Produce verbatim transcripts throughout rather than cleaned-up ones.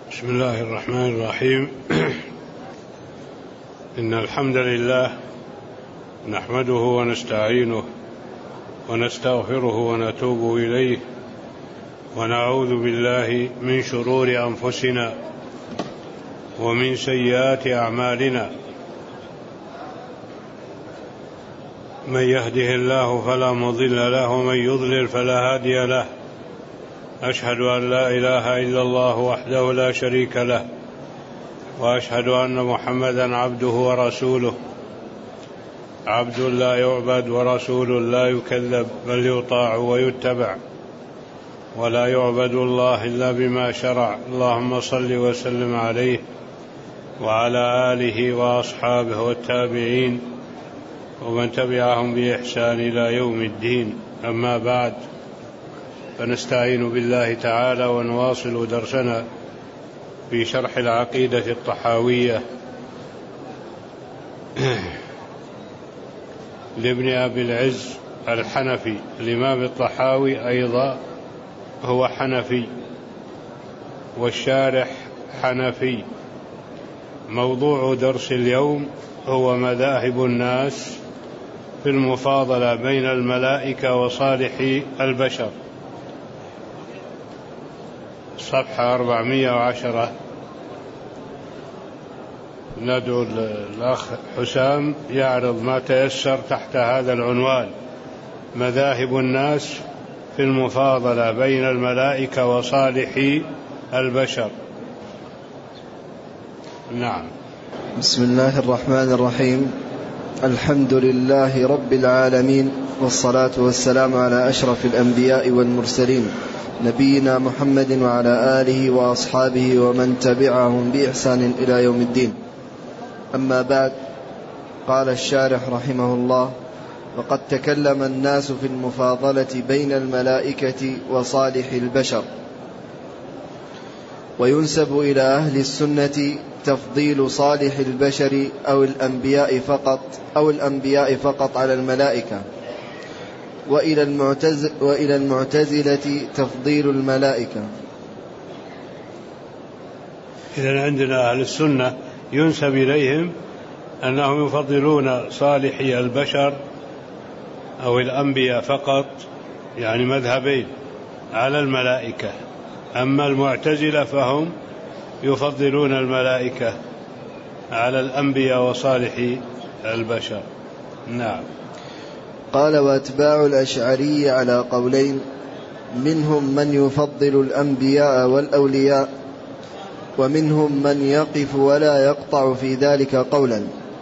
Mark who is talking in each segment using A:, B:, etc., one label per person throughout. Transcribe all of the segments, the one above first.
A: بسم الله الرحمن الرحيم. إن الحمد لله نحمده ونستعينه ونستغفره ونتوب إليه ونعوذ بالله من شرور أنفسنا ومن سيئات أعمالنا. من يهده الله فلا مضل له ومن يضلل فلا هادي له. أشهد أن لا إله إلا الله وحده لا شريك له، وأشهد أن محمدا عبده ورسوله، عبد لا يعبد ورسول لا يكذب، بل يطاع ويتبع، ولا يعبد الله إلا بما شرع. اللهم صل وسلم عليه وعلى آله وأصحابه والتابعين ومن تبعهم بإحسان إلى يوم الدين. أما بعد، فنستعين بالله تعالى ونواصل درسنا في شرح العقيدة الطحاوية لابن أبي العز الحنفي. الإمام الطحاوي أيضا هو حنفي والشارح حنفي. موضوع درس اليوم هو مذاهب الناس في المفاضلة بين الملائكة وصالح البشر، صفحة أربعمائة وعشرة. ندعو الأخ حسام يعرض ما تيسر تحت هذا العنوان: مذاهب الناس في المفاضلة بين الملائكة وصالح البشر. نعم.
B: بسم الله الرحمن الرحيم. الحمد لله رب العالمين، والصلاة والسلام على أشرف الأنبياء والمرسلين، نبينا محمد وعلى آله وأصحابه ومن تبعهم بإحسان إلى يوم الدين. أما بعد، قال الشارح رحمه الله: وقد تكلم الناس في المفاضلة بين الملائكة وصالح البشر، وينسب إلى أهل السنة تفضيل صالح البشر أو الأنبياء فقط أو الأنبياء فقط على الملائكة، وإلى المعتزلة, وإلى المعتزلة تفضيل الملائكة.
A: إذن عندنا أهل السنة ينسب إليهم أنهم يفضلون صالحي البشر أو الأنبياء فقط، يعني مذهبين، على الملائكة. أما المعتزلة فهم يفضلون الملائكة على الأنبياء وصالحي البشر. نعم.
B: قال: وأتباع الأشعري على قولين، منهم من يفضل الأنبياء والأولياء، ومنهم من يقف ولا يقطع في ذلك قولا.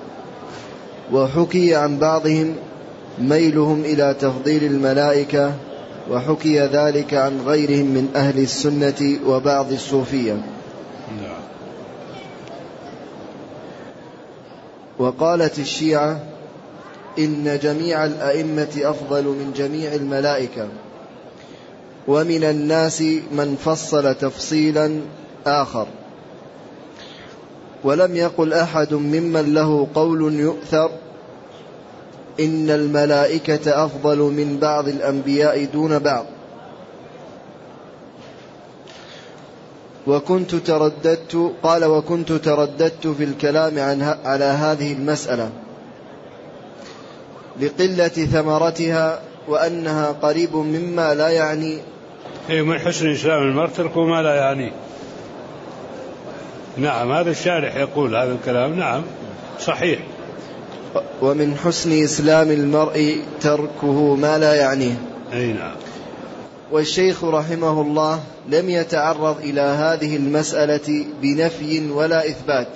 B: وحكي عن بعضهم ميلهم إلى تفضيل الملائكة، وحكي ذلك عن غيرهم من أهل السنة وبعض الصوفية. وقالت الشيعة إن جميع الأئمة أفضل من جميع الملائكة، ومن الناس من فصل تفصيلا آخر. ولم يقل أحد ممن له قول يؤثر إن الملائكة أفضل من بعض الأنبياء دون بعض. وكنت ترددت قال وكنت ترددت في الكلام عن على هذه المسألة لقلة ثمرتها، وأنها قريب مما لا يعني.
A: من حسن إسلام المرء ترك ما لا يعني. نعم، هذا الشارح يقول هذا الكلام. نعم، صحيح.
B: ومن حسن إسلام المرء تركه ما لا يعنيه.
A: أي نعم.
B: والشيخ رحمه الله لم يتعرض إلى هذه المسألة بنفي ولا إثبات،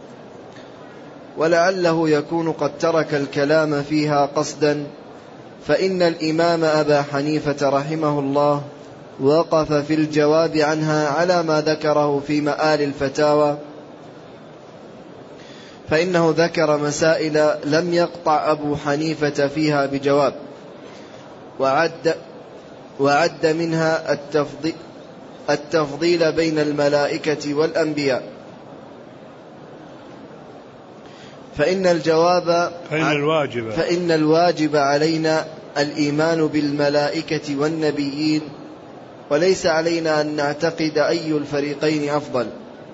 B: ولعله يكون قد ترك الكلام فيها قصدا، فإن الإمام أبا حنيفة رحمه الله وقف في الجواب عنها على ما ذكره في مآل الفتاوى، فإنه ذكر مسائل لم يقطع أبو حنيفة فيها بجواب، وعد, وعد منها التفضيل, التفضيل بين الملائكة والأنبياء. فإن الجواب
A: فإن الواجب,
B: فإن الواجب علينا الإيمان بالملائكة والنبيين، وليس علينا أن نعتقد أي الفريقين أفضل.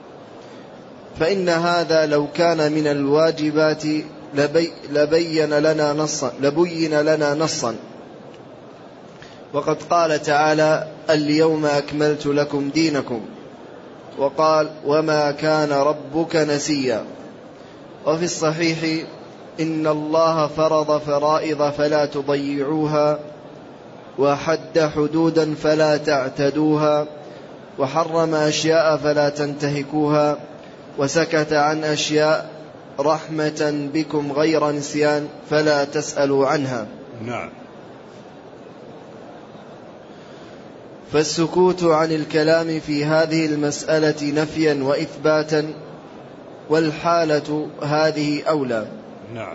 B: فإن هذا لو كان من الواجبات لبي لبين لنا نصا لبين لنا نصا وقد قال تعالى اليوم أكملت لكم دينكم، وقال وما كان ربك نسيا. وفي الصحيح إن الله فرض فرائض فلا تضيعوها، وحد حدودا فلا تعتدوها، وحرم أشياء فلا تنتهكوها، وسكت عن أشياء رحمة بكم غير نسيان فلا تسألوا عنها.
A: نعم.
B: فالسكوت عن الكلام في هذه المسألة نفيا وإثباتا، والحالة هذه أولى.
A: نعم.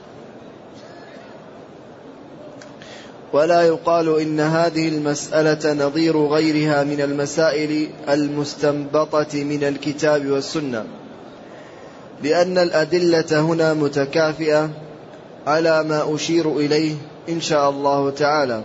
B: ولا يقال إن هذه المسألة نظير غيرها من المسائل المستنبطة من الكتاب والسنة، لأن الأدلة هنا متكافئة على ما أشير إليه إن شاء الله تعالى.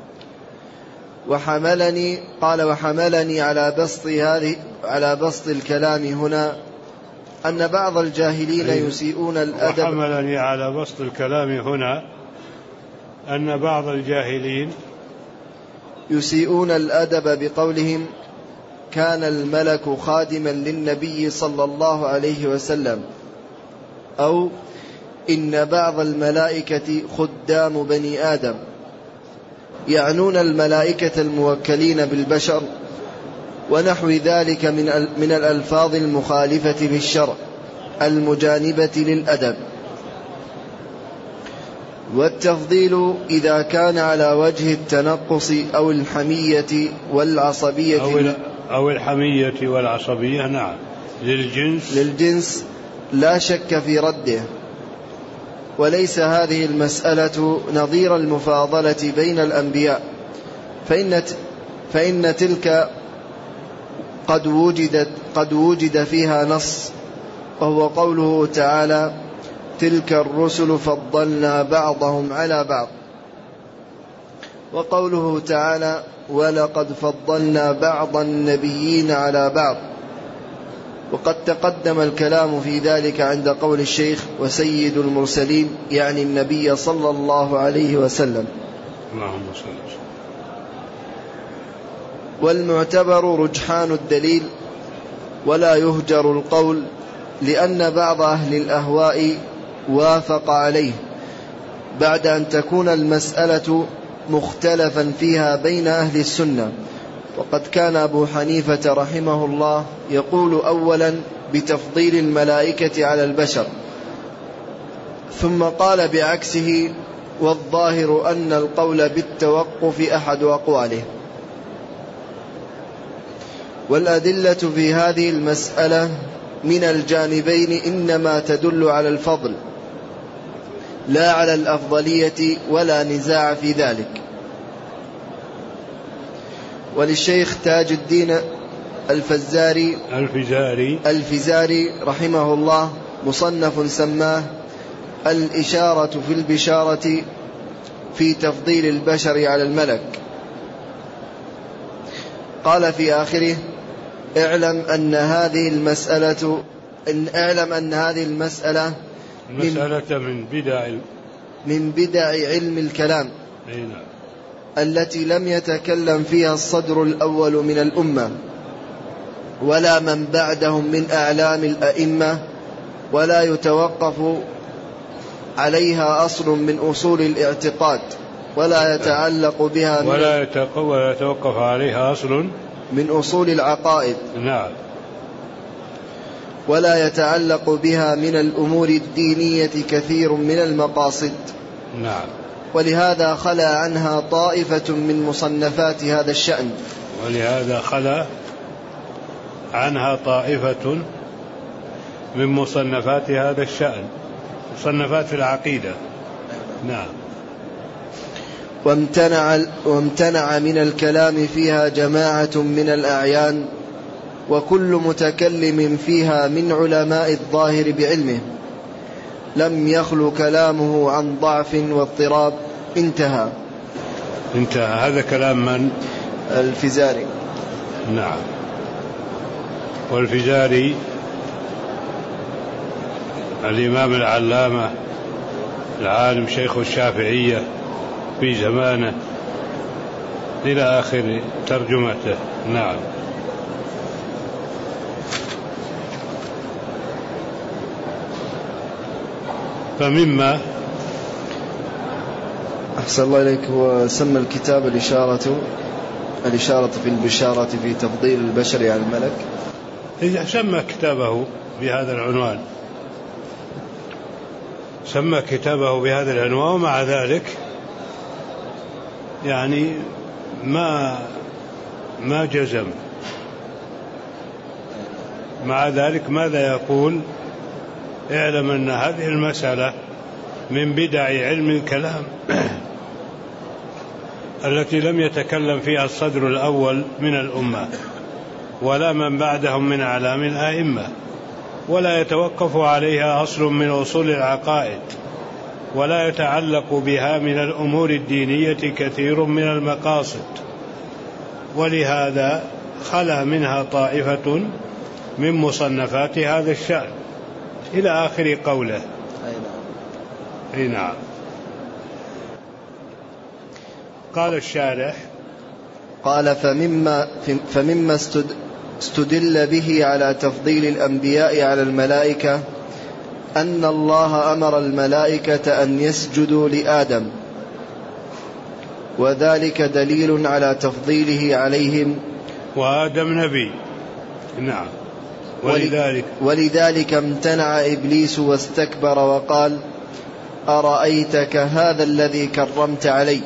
B: وحملني قال وحملني على بسط هذه على بسط الكلام هنا أن بعض الجاهلين يسيئون الأدب.
A: وحملني على بسط الكلام هنا أن بعض الجاهلين
B: يسيئون الأدب بقولهم كان الملك خادما للنبي صلى الله عليه وسلم، أو إن بعض الملائكة خدام بني آدم، يعنون الملائكة الموكلين بالبشر ونحو ذلك من الألفاظ المخالفة للشرع المجانبة للأدب. والتفضيل إذا كان على وجه التنقص أو الحمية والعصبية
A: أو, أو الحمية والعصبية نعم للجنس
B: للجنس لا شك في رده. وليس هذه المسألة نظير المفاضلة بين الأنبياء، فإن, فإن تلك قد وجدت قد وجد فيها نص، وهو قوله تعالى تلك الرسل فضلنا بعضهم على بعض، وقوله تعالى ولقد فضلنا بعض النبيين على بعض. وقد تقدم الكلام في ذلك عند قول الشيخ وسيد المرسلين، يعني النبي صلى الله عليه وسلم.
A: اللهم صل وسلم.
B: والمعتبر رجحان الدليل ولا يهجر القول، لأن بعض أهل الأهواء وافق عليه بعد أن تكون المسألة مختلفا فيها بين أهل السنة. وقد كان أبو حنيفة رحمه الله يقول أولا بتفضيل الملائكة على البشر، ثم قال بعكسه، والظاهر أن القول بالتوقف أحد أقواله. والأدلة في هذه المسألة من الجانبين إنما تدل على الفضل لا على الأفضلية، ولا نزاع في ذلك. وللشيخ تاج الدين الفزاري
A: الفزاري
B: الفزاري رحمه الله مصنف سماه الإشارة في البشارة في تفضيل البشر على الملك. قال في آخره اعلم أن هذه المسألة إن اعلم أن هذه المسألة
A: المسألة من بدع
B: من بدع علم الكلام التي لم يتكلم فيها الصدر الأول من الأمة ولا من بعدهم من أعلام الأئمة، ولا يتوقف عليها أصل من أصول الاعتقاد، ولا يتعلق بها
A: ولا يتوقف عليها أصل
B: من أصول العقائد.
A: نعم.
B: ولا يتعلق بها من الأمور الدينية كثير من المقاصد.
A: نعم.
B: ولهذا خلا عنها طائفة من مصنفات هذا الشأن
A: ولهذا خلا عنها طائفة من مصنفات هذا الشأن، مصنفات في العقيدة. نعم.
B: وامتنع, وامتنع من الكلام فيها جماعة من الأعيان، وكل متكلم فيها من علماء الظاهر بعلمه لم يخل كلامه عن ضعف واضطراب. انتهى.
A: انتهى. هذا كلام من؟
B: الفزاري.
A: نعم. والفزاري الإمام العلامة العالم شيخ الشافعية في زمانه إلى آخر ترجمته. نعم. فمما
B: أحسن الله إليك، هو سمى الكتاب الإشارة الإشارة في البشارة في تفضيل البشر على الملك.
A: إذا سمى كتابه بهذا العنوان، سمى كتابه بهذا العنوان، ومع ذلك يعني ما ما جزم. مع ذلك ماذا يقول؟ اعلم أن هذه المسألة من بدع علم الكلام التي لم يتكلم فيها الصدر الأول من الأمة ولا من بعدهم من أعلام الآئمة، ولا يتوقف عليها أصل من أصول العقائد، ولا يتعلق بها من الأمور الدينية كثير من المقاصد، ولهذا خلا منها طائفة من مصنفات هذا الشأن إلى آخر قوله. أي نعم. قال الشارح
B: قال فمما, فمما استدل به على تفضيل الأنبياء على الملائكة أن الله أمر الملائكة أن يسجدوا لآدم، وذلك دليل على تفضيله عليهم،
A: وآدم نبي. نعم. ولذلك,
B: ولذلك امتنع إبليس واستكبر وقال أرأيتك هذا الذي كرمت علي.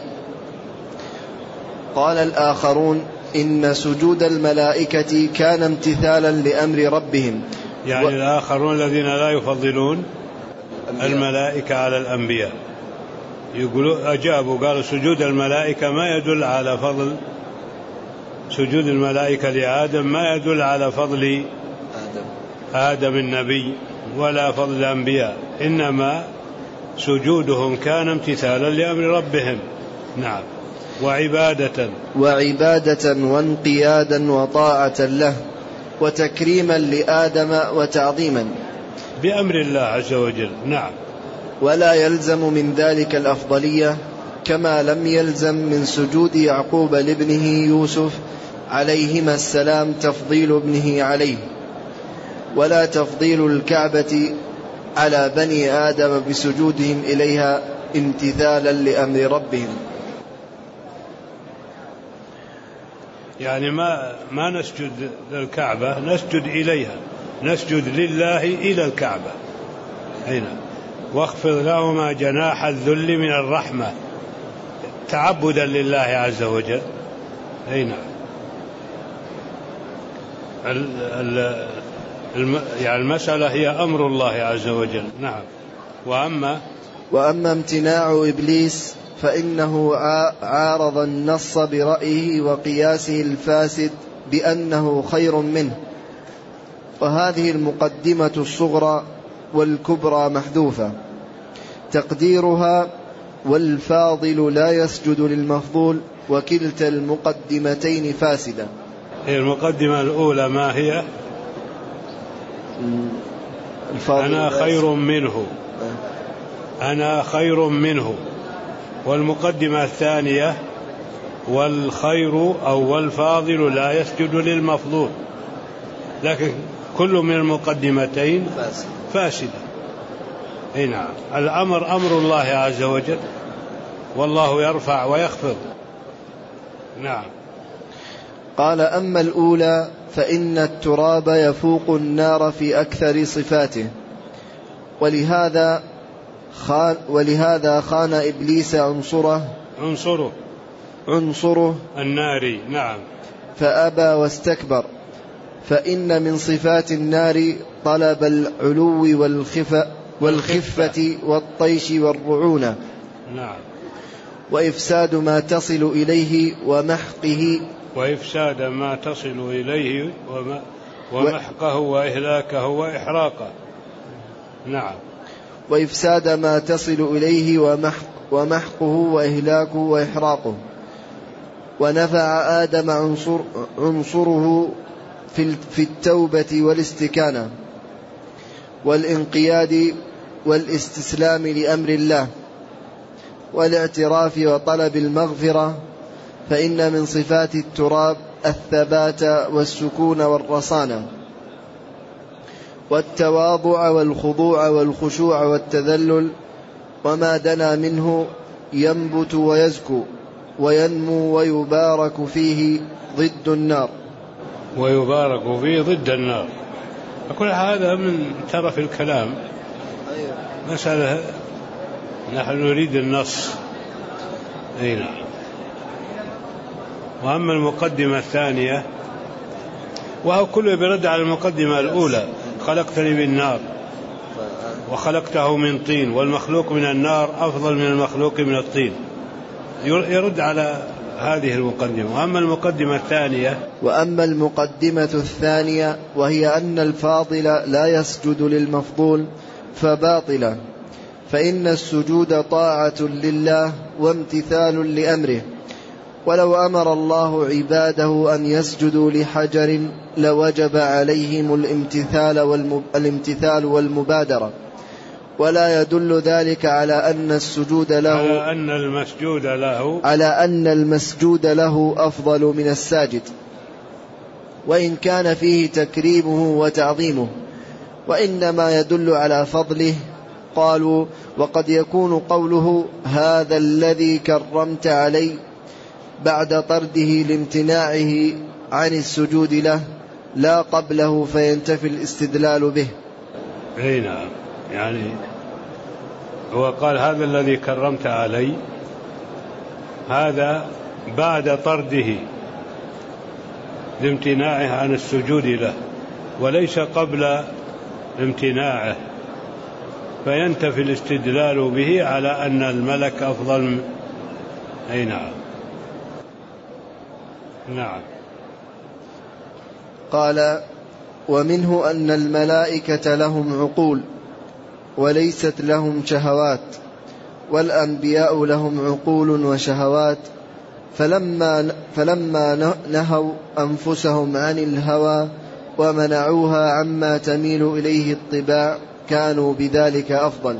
B: قال الآخرون إن سجود الملائكة كان امتثالا لأمر ربهم،
A: يعني و... الآخرون الذين لا يفضلون أنبياء. الملائكة على الأنبياء يقولوا أجابوا قالوا سجود الملائكة ما يدل على فضل سجود الملائكة لآدم، ما يدل على فضل آدم, آدم النبي ولا فضل الأنبياء، إنما سجودهم كان امتثالا لأمر ربهم. نعم. وعبادة
B: وعبادة وانقيادا وطاعة له وتكريما لآدم وتعظيما
A: بأمر الله عز وجل. نعم.
B: ولا يلزم من ذلك الأفضلية، كما لم يلزم من سجود يعقوب لابنه يوسف عليهما السلام تفضيل ابنه عليه، ولا تفضيل الكعبة على بني آدم بسجودهم إليها امتثالا لأمر ربهم.
A: يعني ما ما نسجد للكعبة، نسجد إليها، نسجد لله إلى الكعبة. هنا واخفض لهما جناح الذل من الرحمة تعبدا لله عز وجل. هنا يعني المسألة هي أمر الله عز وجل. نعم. وأما
B: وأما امتناع إبليس فإنه عارض النص برأيه وقياسه الفاسد بأنه خير منه، وهذه المقدمة الصغرى والكبرى محذوفة، تقديرها والفاضل لا يسجد للمفضول، وكلتا المقدمتين فاسدة.
A: هي المقدمة الأولى ما هي؟ أنا خير منه، أنا خير منه. والمقدمة الثانية والخير أو والفاضل لا يسجد للمفضول، لكن كل من المقدمتين فاسدة. أي نعم. الأمر أمر الله عز وجل، والله يرفع ويخفض. نعم.
B: قال أما الأولى فإن التراب يفوق النار في أكثر صفاته، ولهذا خان ولهذا خان إبليس عنصره
A: عنصره
B: عنصره
A: الناري. نعم.
B: فأبى واستكبر، فإن من صفات النار طلب العلو والخفة والخفة والطيش والرعونة.
A: نعم.
B: وإفساد ما تصل إليه ومحقه
A: وإفساد ما تصل إليه ومحقه وإهلاكه وإحراقه. نعم.
B: وإفساد ما تصل إليه ومحق ومحقه وإهلاكه وإحراقه. ونفع آدم عنصر عنصره في التوبة والاستكانة والانقياد والاستسلام لأمر الله والاعتراف وطلب المغفرة، فإن من صفات التراب الثبات والسكون والرصانة والتواضع والخضوع والخشوع والتذلل، وما دنا منه ينبت ويزكو وينمو ويبارك فيه ضد النار
A: ويبارك فيه ضد النار. فكل هذا من ترف الكلام. مسألة نحن نريد النص. أي نعم. وأما المقدمة الثانية وهو كله برد على المقدمة الأولى: خلقتني بالنار وخلقته من طين والمخلوق من النار أفضل من المخلوق من الطين، يرد على هذه المقدمة. وأما المقدمة الثانية
B: وأما المقدمة الثانية وهي أن الفاضل لا يسجد للمفضول فباطلة، فإن السجود طاعة لله وامتثال لأمره، ولو أمر الله عباده أن يسجدوا لحجر لوجب عليهم الامتثال, والمب... الامتثال والمبادرة، ولا يدل ذلك على أن السجود له
A: على أن المسجود له
B: على أن المسجود له أفضل من الساجد، وإن كان فيه تكريمه وتعظيمه، وإنما يدل على فضله. قالوا: وقد يكون قوله هذا الذي كرمت علي بعد طرده لامتناعه عن السجود له لا قبله فينتفي الاستدلال به.
A: أي نعم، يعني هو قال هذا الذي كرمت علي، هذا بعد طرده لامتناعه عن السجود له وليس قبل امتناعه، فينتفي الاستدلال به على أن الملك أفضل من... أي نعم. نعم.
B: قال: ومنه أن الملائكة لهم عقول وليست لهم شهوات، والأنبياء لهم عقول وشهوات، فلما, فلما نهوا أنفسهم عن الهوى ومنعوها عما تميل إليه الطباع كانوا بذلك أفضل.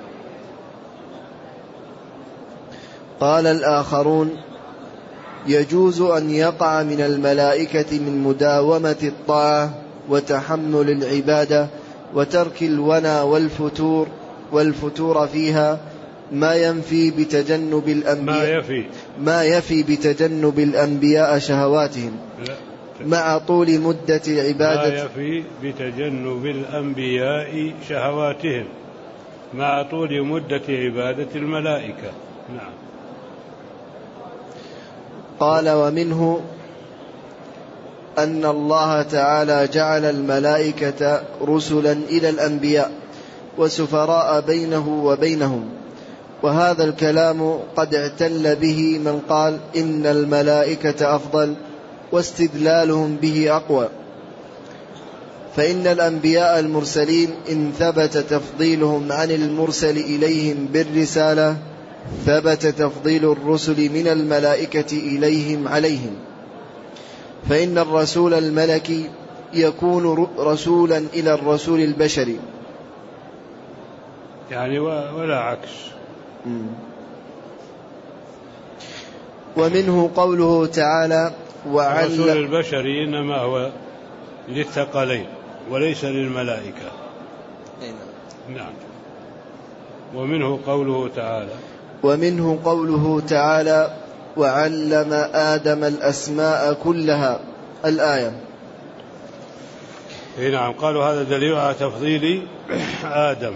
B: قال الآخرون: يجوز أن يقع من الملائكة من مداومة الطاعة وتحمل العبادة وترك الونى والفتور والفتور فيها ما ينفي بتجنب الأنبياء
A: ما يفي,
B: ما يفي بتجنب الأنبياء شهواتهم مع طول مدة العبادة.
A: ما يفي بتجنب الأنبياء شهواتهم مع طول مدة عبادة الملائكة. نعم.
B: قال: ومنه أن الله تعالى جعل الملائكة رسلا إلى الأنبياء وسفراء بينه وبينهم، وهذا الكلام قد اعتل به من قال إن الملائكة أفضل، واستدلالهم به أقوى، فإن الأنبياء المرسلين إن ثبت تفضيلهم عن المرسل إليهم بالرسالة ثبت تفضيل الرسل من الملائكة إليهم عليهم، فإن الرسول الملكي يكون رسولا إلى الرسول البشري،
A: يعني ولا عكس.
B: ومنه قوله تعالى:
A: الرسول البشري إنما هو للثقلين وليس للملائكة. نعم. ومنه قوله تعالى
B: ومنه قوله تعالى: وعلم آدم الأسماء كلها، الآية.
A: نعم. قالوا هذا دليل على تفضيل آدم.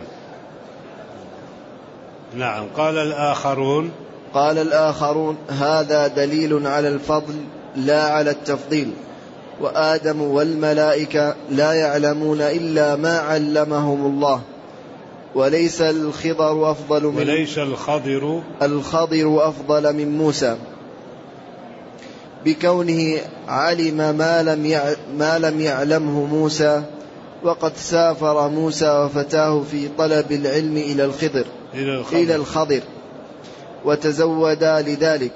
A: نعم. قال الآخرون
B: قال الآخرون هذا دليل على الفضل لا على التفضيل، وآدم والملائكة لا يعلمون إلا ما علمهم الله، وليس الخضر أفضل من
A: وليس الخضر
B: الخضر أفضل من موسى، بكونه علم ما لم ما لم يعلمه موسى، وقد سافر موسى وفتاه في طلب العلم إلى الخضر
A: إلى الخضر,
B: إلى الخضر وتزودا لذلك،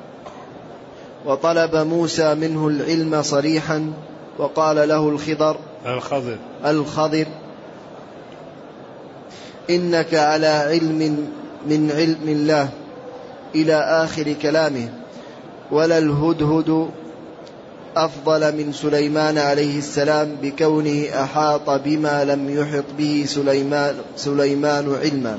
B: وطلب موسى منه العلم صريحا وقال له الخضر
A: الخضر
B: الخضر إنك على علم من علم الله إلى آخر كلامه. ولا الهدهد أفضل من سليمان عليه السلام بكونه أحاط بما لم يحط به سليمان, سليمان علما.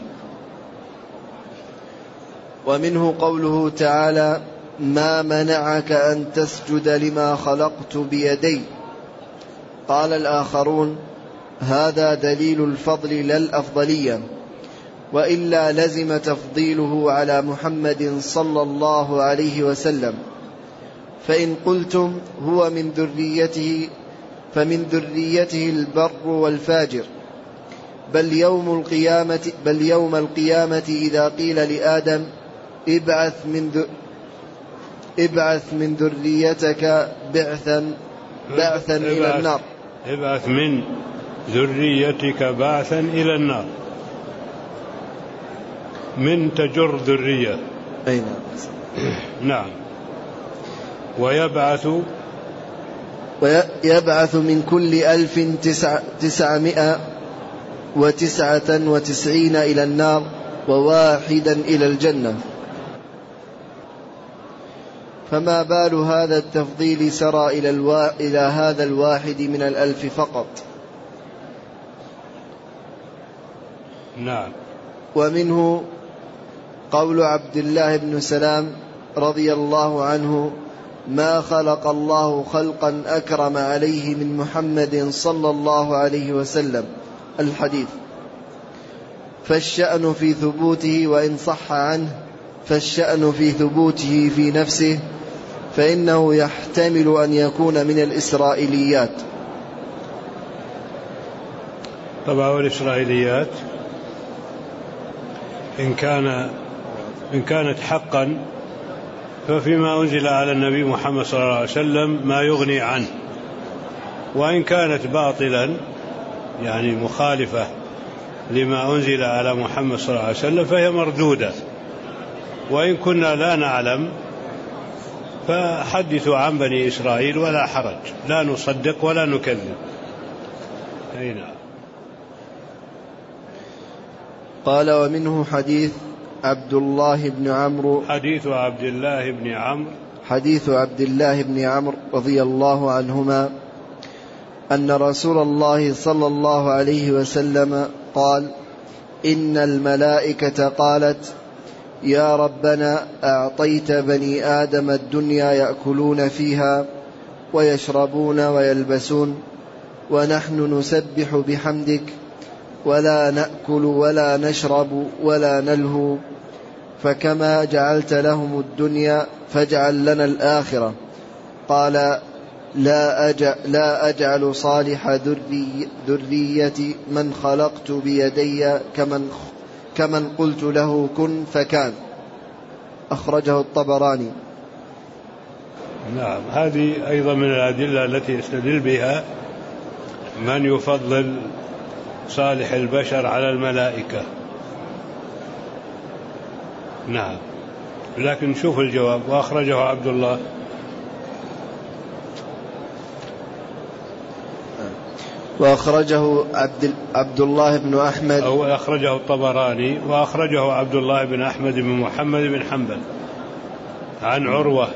B: ومنه قوله تعالى: ما منعك أن تسجد لما خلقت بيدي. قال الآخرون: هذا دليل الفضل لا الأفضلية، وإلا لزم تفضيله على محمد صلى الله عليه وسلم. فإن قلتم هو من ذريته فمن ذريته البر والفاجر. بل يوم القيامة, بل يوم القيامة إذا قيل لآدم: ابعث من, ذ... ابعث من ذريتك بعثا, بعثا
A: ابعث
B: إلى النار
A: ابعث من ذريتك بعثا إلى النار. من تجر ذرية.
B: أين؟
A: نعم. ويبعث
B: ويبعث من كل ألف تسع تسعمائة وتسعة وتسعين إلى النار وواحدا إلى الجنة. فما بال هذا التفضيل سرى إلى, الوا... إلى هذا الواحد من الألف فقط.
A: نعم.
B: ومنه قول عبد الله بن سلام رضي الله عنه: ما خلق الله خلقا أكرم عليه من محمد صلى الله عليه وسلم. الحديث. فالشأن في ثبوته، وإن صح عنه فالشأن في ثبوته في نفسه، فإنه يحتمل أن يكون من الإسرائيليات.
A: طبعا الإسرائيليات إن كان إن كانت حقا ففيما أنزل على النبي محمد صلى الله عليه وسلم ما يغني عنه، وإن كانت باطلا يعني مخالفة لما أنزل على محمد صلى الله عليه وسلم فهي مردودة. وإن كنا لا نعلم فحدثوا عن بني إسرائيل ولا حرج، لا نصدق ولا نكذب. هنا.
B: قال: ومنه حديث عبد الله بن عمرو
A: حديث عبد الله بن عمرو
B: حديث عبد الله بن عمرو رضي الله عنهما أن رسول الله صلى الله عليه وسلم قال: إن الملائكة قالت: يا ربنا أعطيت بني آدم الدنيا يأكلون فيها ويشربون ويلبسون، ونحن نسبح بحمدك ولا نأكل ولا نشرب ولا نلهو، فكما جعلت لهم الدنيا فاجعل لنا الآخرة. قال: لا, أجعل, لا أجعل صالح ذري ذرية من خلقت بيدي كمن, كمن قلت له كن فكان. أخرجه الطبراني.
A: نعم. هذه أيضا من الأدلة التي يستدل بها من يفضل صالح البشر على الملائكة. نعم. لكن شوف الجواب: وأخرجه عبد الله
B: وأخرجه عبد, عبد الله بن أحمد
A: أو أخرجه الطبراني وأخرجه عبد الله بن أحمد بن محمد بن حنبل عن عروة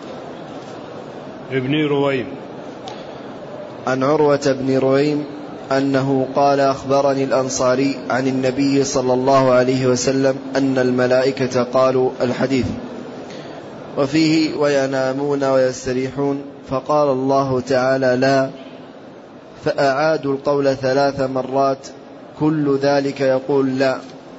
A: ابن رويم
B: عن عروة بن رويم أنه قال: أخبرني الأنصاري عن النبي صلى الله عليه وسلم أن الملائكة قالوا. الحديث. وفيه: وينامون ويستريحون، فقال الله تعالى: لا، فأعادوا القول ثلاث مرات، كل ذلك يقول لا.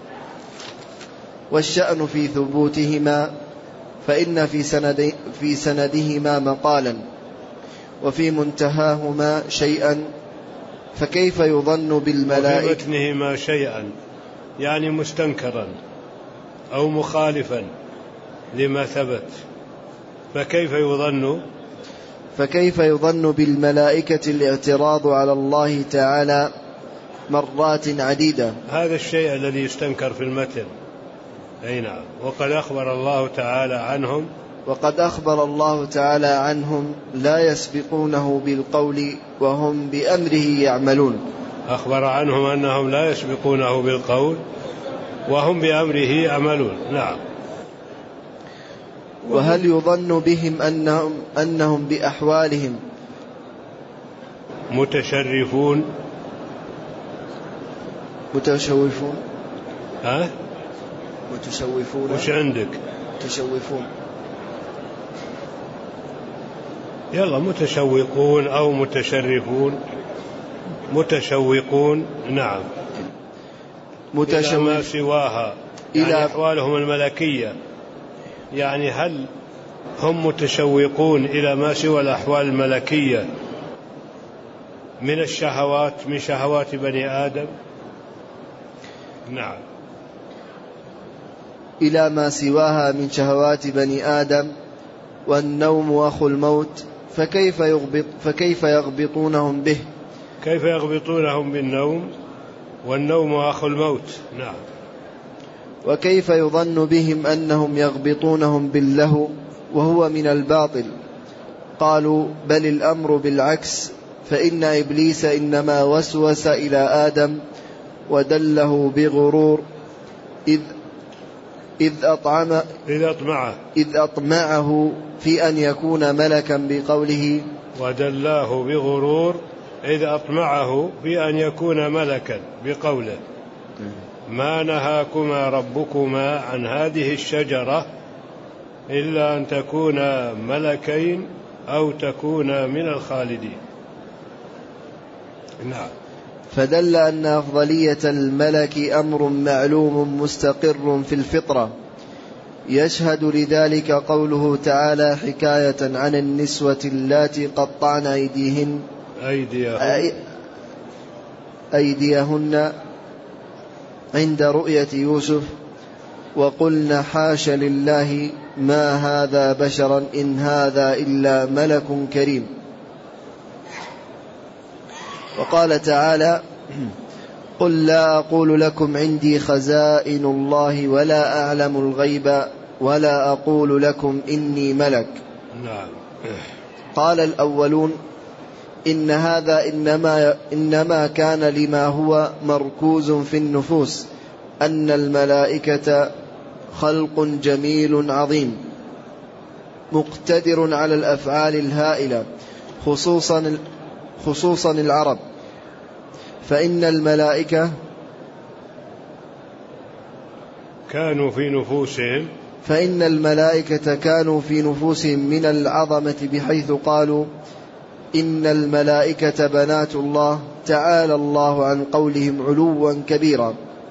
B: والشأن في ثبوتهما، فإن في, سند في سندهما مقالا وفي منتهاهما شيئا، فكيف يظن بالملائكة؟
A: وفي متنهما شيئا يعني مستنكرا أو مخالفا لما ثبت، فكيف يظن
B: فكيف يظن بالملائكة الاعتراض على الله تعالى مرات عديدة؟
A: هذا الشيء الذي يستنكر في المتن. أي نعم. وقد أخبر الله تعالى عنهم
B: وقد أخبر الله تعالى عنهم لا يسبقونه بالقول وهم بأمره يعملون.
A: أخبر عنهم أنهم لا يسبقونه بالقول وهم بأمره يعملون. نعم.
B: وهل يظن بهم أنهم, أنهم بأحوالهم
A: متشرفون
B: متشوفون
A: ها
B: متشوفون
A: وش عندك
B: متشوفون
A: يلا متشوقون أو متشرفون متشوقون. نعم. متشوق إلى ما سواها يعني إلى أحوالهم الملكية، يعني هل هم متشوقون إلى ما سوى الأحوال الملكية من الشهوات من شهوات بني آدم؟ نعم.
B: إلى ما سواها من شهوات بني آدم، والنوم أخو الموت، فكيف يغبط فكيف يغبطونهم به؟
A: كيف يغبطونهم بالنوم والنوم أخو الموت؟ نعم.
B: وكيف يظن بهم أنهم يغبطونهم باللهو وهو من الباطل؟ قالوا بل الأمر بالعكس، فإن إبليس إنما وسوس إلى آدم ودله بغرور إذ إذ أطعم
A: إذ أطمعه
B: إذ أطمعه في أن يكون ملكا بقوله
A: ودلاه بغرور إذ أطمعه في أن يكون ملكا بقوله ما نهاكما ربكما عن هذه الشجرة إلا أن تكونا ملكين أو تكونا من الخالدين. نعم.
B: فدل أن أفضلية الملك أمر معلوم مستقر في الفطرة، يشهد لذلك قوله تعالى حكاية عن النسوة اللاتي قطعن أيديهن
A: أيديهن,
B: أيديهن عند رؤية يوسف وقلن حاش لله ما هذا بشرا إن هذا إلا ملك كريم. وقال تعالى قل لا أقول لكم عندي خزائن الله ولا أعلم الغيب ولا أقول لكم إني ملك.
A: نعم.
B: قال الأولون إن هذا إنما, إنما كان لما هو مركوز في النفوس، أن الملائكة خلق جميل عظيم مقتدر على الأفعال الهائلة خصوصا خصوصا العرب، فإن الملائكة
A: كانوا في نفوسهم
B: فإن الملائكة كانوا في نفوسهم من العظمة بحيث قالوا إن الملائكة بنات الله تعالى الله عن قولهم علوا كبيرا.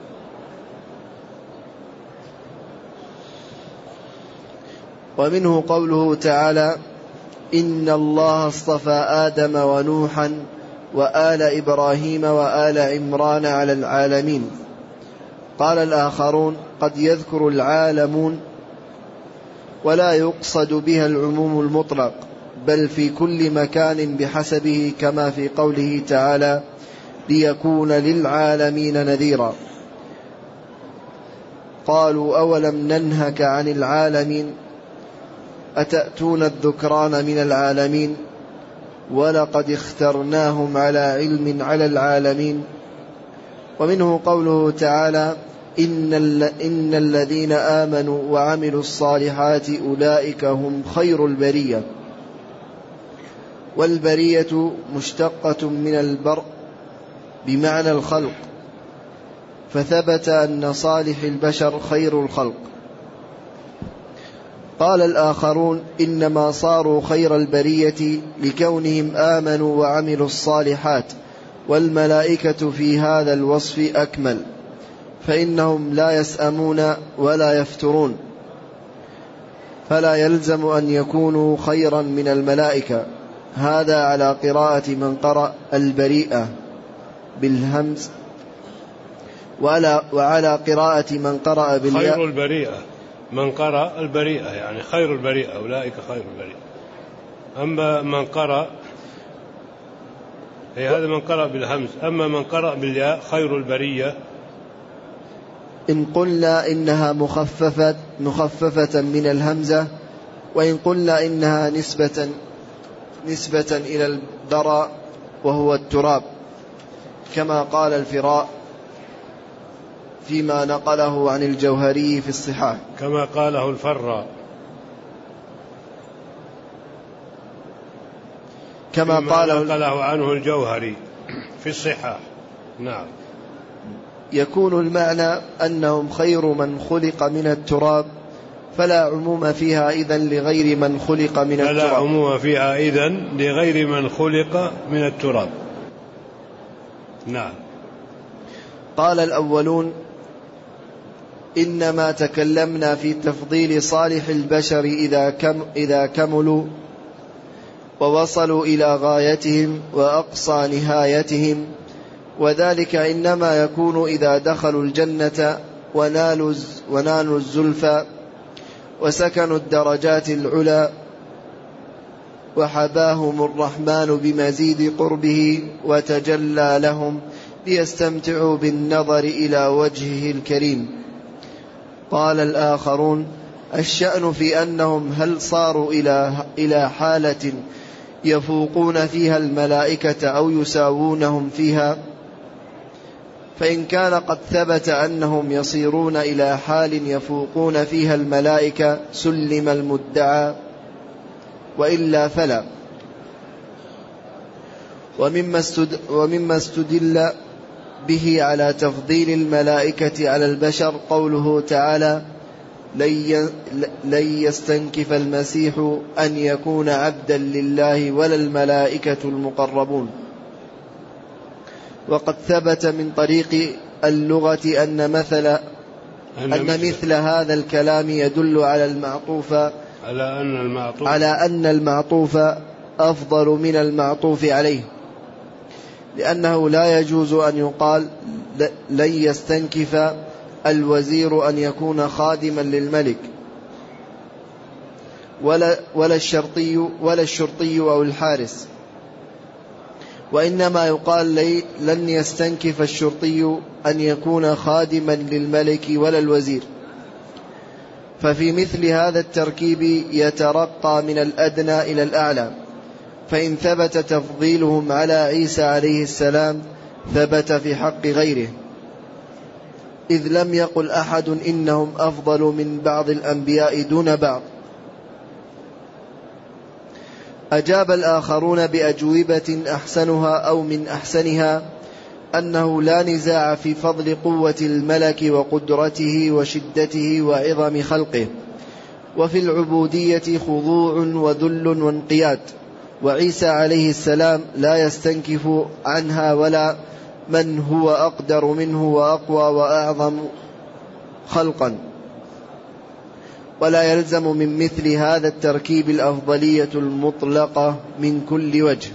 B: ومنه قوله تعالى إن الله اصطفى آدم ونوحا وآل إبراهيم وآل عمران على العالمين. قال الآخرون قد يذكر العالمون ولا يقصد بها العموم المطلق، بل في كل مكان بحسبه، كما في قوله تعالى ليكون للعالمين نذيرا. قالوا أولم ننهك عن العالمين أتأتون الذكران من العالمين ولقد اخترناهم على علم على العالمين. ومنه قوله تعالى إن, إن الذين آمنوا وعملوا الصالحات أولئك هم خير البرية. والبرية مشتقة من البر بمعنى الخلق، فثبت أن صالح البشر خير الخلق. قال الآخرون إنما صاروا خير البرية لكونهم آمنوا وعملوا الصالحات، والملائكة في هذا الوصف أكمل، فإنهم لا يسأمون ولا يفترون، فلا يلزم أن يكونوا خيرا من الملائكة. هذا على قراءة من قرأ البريئة بالهمز، وعلى قراءة من قرأ بالياء
A: خير البريئة. من قرأ البريئة يعني خير البريئة، أولئك خير البريئة. أما من قرأ هي هذا من قرأ بالهمز، أما من قرأ بالياء خير البرية.
B: إن قلنا إنها مخففة, مخففة من الهمزة، وإن قلنا إنها نسبة, نسبة إلى البراء وهو التراب، كما قال الفراء فيما نقله عن الجوهري في الصحاح.
A: كما قاله الفراء
B: كما قاله
A: نقله عنه الجوهري في الصحاح. نعم.
B: يكون المعنى أنهم خير من خلق من التراب، فلا عموم فيها إذن لغير من خلق من التراب.
A: فلا عموم فيها إذن لغير من خلق من التراب. نعم.
B: قال الأولون: إنما تكلمنا في تفضيل صالح البشر إذا, كم إذا كملوا ووصلوا إلى غايتهم وأقصى نهايتهم، وذلك إنما يكون إذا دخلوا الجنة ونالوا, ونالوا الزلفى وسكنوا الدرجات العلى وحباهم الرحمن بمزيد قربه وتجلى لهم ليستمتعوا بالنظر إلى وجهه الكريم. قال الآخرون: الشأن في أنهم هل صاروا إلى, إلى حالة يفوقون فيها الملائكة أو يساوونهم فيها؟ فإن كان قد ثبت أنهم يصيرون إلى حال يفوقون فيها الملائكة سلم المدعى، وإلا فلا. ومما, استد ومما استدل به على تفضيل الملائكة على البشر قوله تعالى: لن يستنكف المسيح أن يكون عبدا لله ولا الملائكة المقربون. وقد ثبت من طريق اللغة أن مثل أن مثل هذا الكلام يدل على المعطوف
A: على أن المعطوف
B: على أن المعطوف أفضل من المعطوف عليه، لأنه لا يجوز أن يقال لن يستنكف الوزير أن يكون خادما للملك، ولا ولا الشرطي ولا الشرطي أو الحارس، وإنما يقال لن يستنكف الشرطي أن يكون خادما للملك ولا الوزير. ففي مثل هذا التركيب يترقى من الأدنى إلى الأعلى، فإن ثبت تفضيلهم على عيسى عليه السلام ثبت في حق غيره، إذ لم يقل أحد إنهم أفضل من بعض الأنبياء دون بعض. أجاب الآخرون بأجوبة أحسنها أو من أحسنها أنه لا نزاع في فضل قوة الملك وقدرته وشدته وعظم خلقه، وفي العبودية خضوع وذل وانقياد، وعيسى عليه السلام لا يستنكف عنها ولا من هو أقدر منه وأقوى وأعظم خلقا، ولا يلزم من مثل هذا التركيب الأفضلية المطلقة من كل وجه.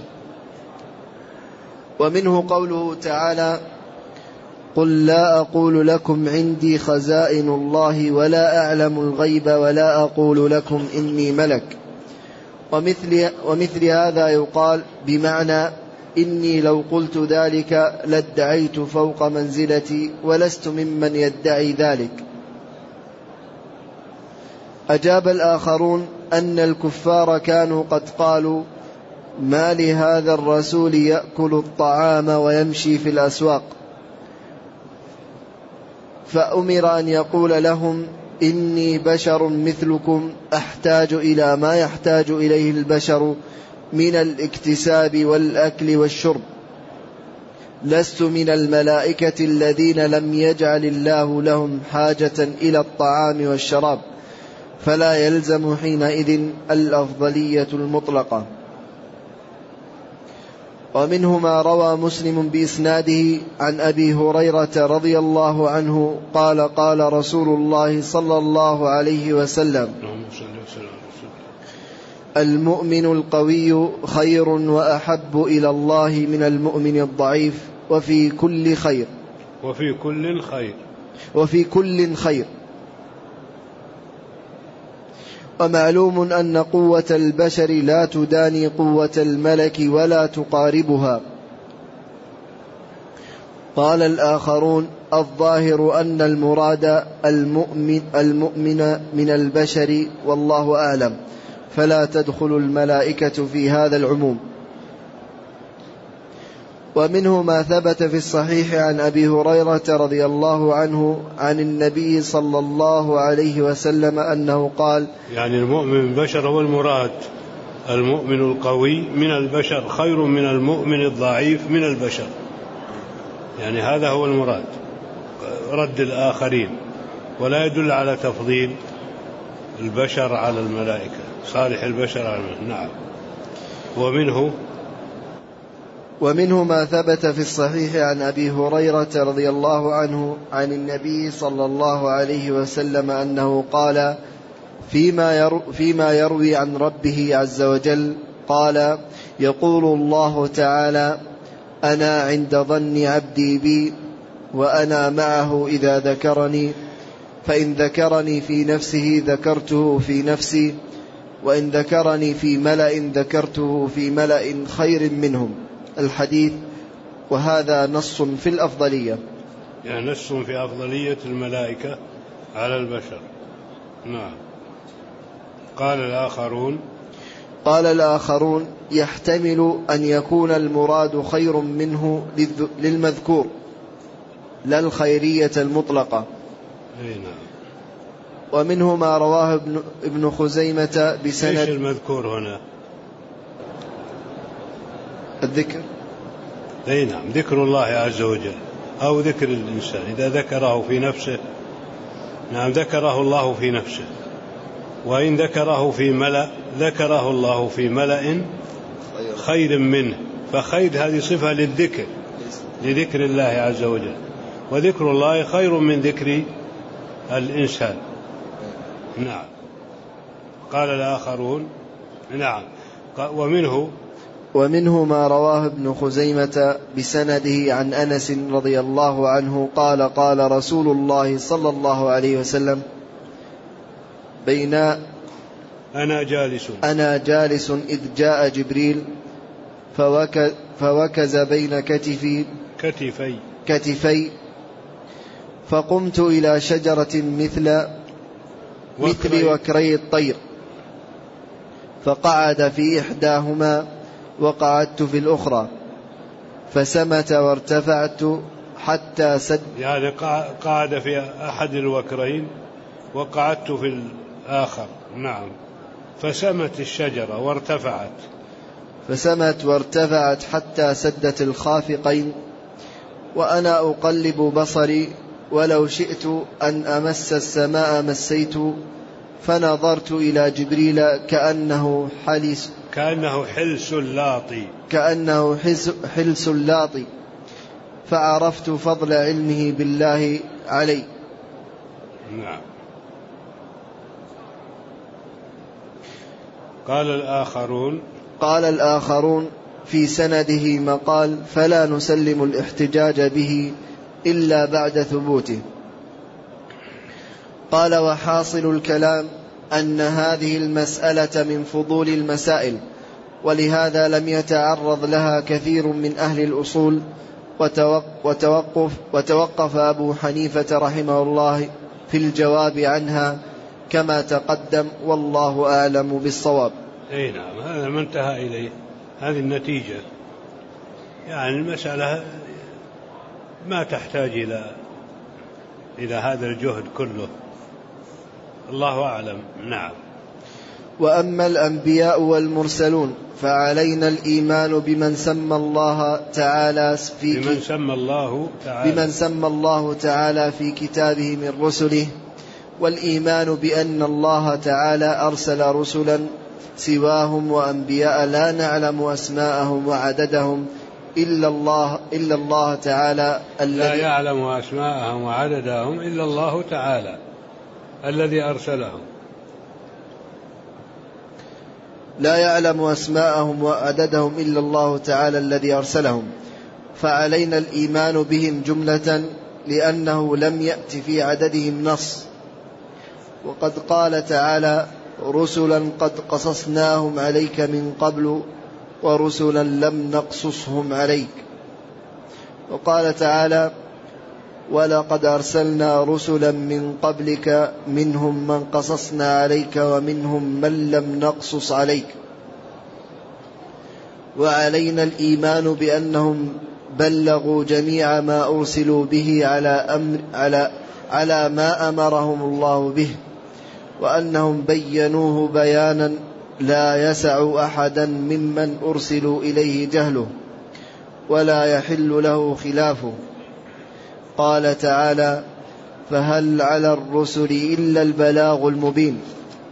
B: ومنه قوله تعالى: قل لا أقول لكم عندي خزائن الله ولا أعلم الغيب ولا أقول لكم إني ملك. ومثل, ومثل هذا يقال بمعنى إني لو قلت ذلك لادعيت فوق منزلتي ولست ممن يدعي ذلك. أجاب الآخرون أن الكفار كانوا قد قالوا: ما لهذا الرسول يأكل الطعام ويمشي في الأسواق، فأمر أن يقول لهم: إني بشر مثلكم أحتاج إلى ما يحتاج إليه البشر من الاكتساب والأكل والشرب، لست من الملائكة الذين لم يجعل الله لهم حاجة إلى الطعام والشراب، فلا يلزم حينئذ الأفضلية المطلقة. ومنه ما روى مسلم بإسناده عن أبي هريرة رضي الله عنه قال: قال رسول الله صلى الله عليه وسلم: المؤمن القوي خير وأحب إلى الله من المؤمن الضعيف، وفي كل خير
A: وفي كل خير
B: وفي كل خير. ومعلوم أن قوة البشر لا تداني قوة الملك ولا تقاربها. قال الآخرون: الظاهر أن المراد المؤمن, المؤمن من البشر، والله أعلم، فلا تدخل الملائكة في هذا العموم. ومنه ما ثبت في الصحيح عن أبي هريرة رضي الله عنه عن النبي صلى الله عليه وسلم أنه قال:
A: يعني المؤمن البشر هو المراد، المؤمن القوي من البشر خير من المؤمن الضعيف من البشر، يعني هذا هو المراد، رد الآخرين، ولا يدل على تفضيل البشر على الملائكة، صالح البشر على الملائكة. نعم. ومنه
B: ومنه ما ثبت في الصحيح عن أبي هريرة رضي الله عنه عن النبي صلى الله عليه وسلم أنه قال فيما, يرو فيما يروي عن ربه عز وجل قال: يقول الله تعالى: أنا عند ظن عبدي بي وأنا معه إذا ذكرني، فإن ذكرني في نفسه ذكرته في نفسي، وإن ذكرني في ملأ ذكرته في ملأ خير منهم. الحديث. وهذا نص في الأفضلية،
A: يعني نص في أفضلية الملائكة على البشر. نعم. قال الآخرون
B: قال الآخرون يحتمل أن يكون المراد خير منه للمذكور لا الخيرية المطلقة.
A: أي نعم.
B: ومنه ما رواه ابن, ابن خزيمة بسند.
A: ايش المذكور هنا؟
B: الذكر.
A: أي نعم، ذكر الله عز وجل أو ذكر الإنسان إذا ذكره في نفسه. نعم، ذكره الله في نفسه، وإن ذكره في ملأ ذكره الله في ملأ خير منه، فخير هذه صفة للذكر، لذكر الله عز وجل، وذكر الله خير من ذكر الإنسان. نعم. قال الآخرون. نعم. ومنه
B: ومنه ما رواه ابن خزيمة بسنده عن أنس رضي الله عنه قال: قال رسول الله صلى الله عليه وسلم: بين
A: أنا جالس
B: أنا جالس إذ جاء جبريل فوك فوكز بين كتفي
A: كتفي
B: كتفي فقمت إلى شجرة مثل مثل وكري الطير، فقعد في إحداهما وقعدت في الأخرى، فسمت وارتفعت حتى سد.
A: يعني قعد في أحد الوكرين وقعدت في الآخر. نعم. فسمت الشجرة وارتفعت
B: فسمت وارتفعت حتى سدت الخافقين، وأنا أقلب بصري ولو شئت أن أمس السماء مسيت، فنظرت إلى جبريل كأنه حلس
A: كأنه حلس لاطي
B: كأنه حلس لاطي فعرفت فضل علمه بالله علي.
A: نعم. قال الآخرون
B: قال الآخرون في سنده مقال فلا نسلم الاحتجاج به إلا بعد ثبوته. قال: وحاصل الكلام أن هذه المسألة من فضول المسائل، ولهذا لم يتعرض لها كثير من أهل الأصول، وتوقف, وتوقف أبو حنيفة رحمه الله في الجواب عنها كما تقدم، والله أعلم بالصواب.
A: أي نعم، هذا ما انتهى إليه، هذه النتيجة، يعني المسألة ما تحتاج إلى إلى هذا الجهد كله، الله أعلم. نعم.
B: وأما الأنبياء والمرسلون فعلينا الإيمان بمن سمى الله تعالى في
A: بمن سمى الله تعالى
B: بمن سمى الله تعالى في كتابه من رسله، والإيمان بأن الله تعالى أرسل رسلا سواهم وأنبياء لا نعلم أسماءهم وعددهم إلا الله إلا الله تعالى
A: لا يعلم أسماءهم وعددهم إلا الله تعالى الذي أرسلهم
B: لا يعلم أسماءهم وعددهم إلا الله تعالى الذي أرسلهم، فعلينا الإيمان بهم جملة لأنه لم يأت في عددهم نص. وقد قال تعالى: رسلا قد قصصناهم عليك من قبل ورسلا لم نقصصهم عليك. وقال تعالى: ولقد أرسلنا رسلا من قبلك منهم من قصصنا عليك ومنهم من لم نقصص عليك. وعلينا الإيمان بأنهم بلغوا جميع ما أرسلوا به على, أمر على, على ما أمرهم الله به، وأنهم بينوه بيانا لا يسع أحدا ممن أرسلوا إليه جهله ولا يحل له خلافه. قال تعالى: فهل على الرسل إلا البلاغ المبين.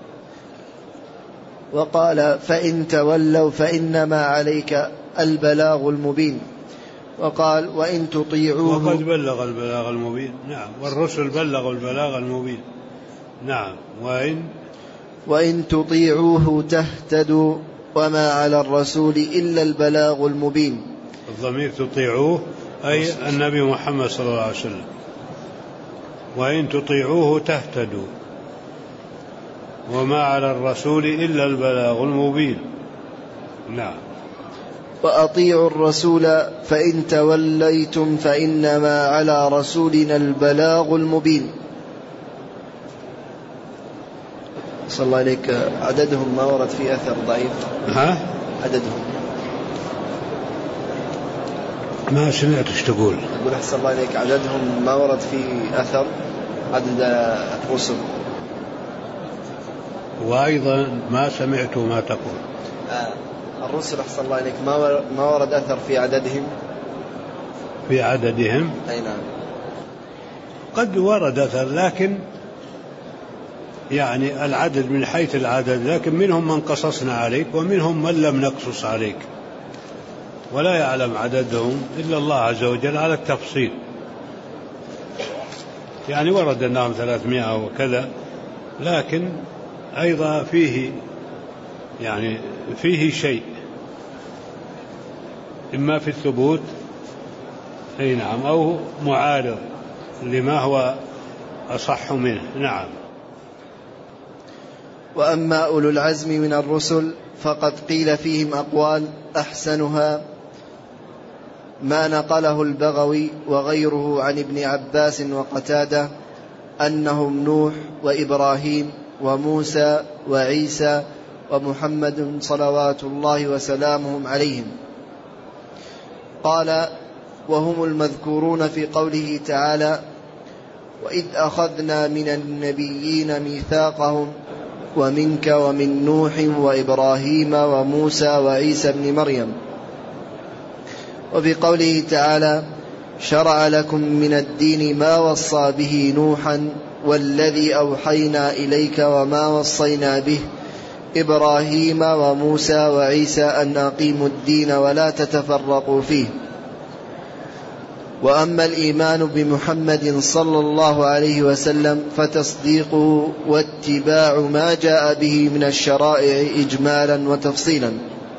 B: وقال: فإن تولوا فإنما عليك البلاغ المبين. وقال: وإن تطيعوه.
A: وقد بلغ البلاغ المبين. نعم، والرسل بلغوا البلاغ المبين. نعم. وإن
B: وإن تطيعوه تهتدوا وما على الرسول إلا البلاغ المبين.
A: الضمير تطيعوه أي النبي محمد صلى الله عليه وسلم. وإن تطيعوه تهتدوا وما على الرسول إلا البلاغ المبين. نعم.
B: وأطيعوا الرسول فإن توليتم فإنما على رسولنا البلاغ المبين. صلى الله عليك. عددهم ما ورد في أثر ضعيف.
A: ها؟
B: عددهم
A: ما سمعت ايش تقول.
B: أقول أحسن الله عليك، عددهم ما ورد في أثر عدد الرسل.
A: وأيضا ما سمعت ما تقول.
B: آه. الرسل أحسن الله عليك ما ورد أثر في عددهم.
A: في عددهم
B: أي نعم.
A: قد ورد أثر، لكن يعني العدد من حيث العدد، لكن منهم من قصصنا عليك ومنهم من لم نقصص عليك، ولا يعلم عددهم إلا الله عز وجل على التفصيل. يعني ورد أنهم ثلاثمائة وكذا، لكن أيضا فيه يعني فيه شيء إما في الثبوت أي نعم أو معارض لما هو أصح منه. نعم.
B: وأما أولو العزم من الرسل فقد قيل فيهم أقوال أحسنها ما نقله البغوي وغيره عن ابن عباس وقتادة أنهم نوح وإبراهيم وموسى وعيسى ومحمد صلوات الله وسلامهم عليهم. قال: وهم المذكورون في قوله تعالى: وإذ أخذنا من النبيين ميثاقهم ومنك ومن نوح وإبراهيم وموسى وعيسى ابن مريم. وفي قوله تعالى: شرع لكم من الدين ما وصى به نوحا والذي أوحينا إليك وما وصينا به إبراهيم وموسى وعيسى أن أقيموا الدين ولا تتفرقوا فيه. وأما الإيمان بمحمد صلى الله عليه وسلم فتصديقه واتباع ما جاء به من الشرائع إجمالا وتفصيلا.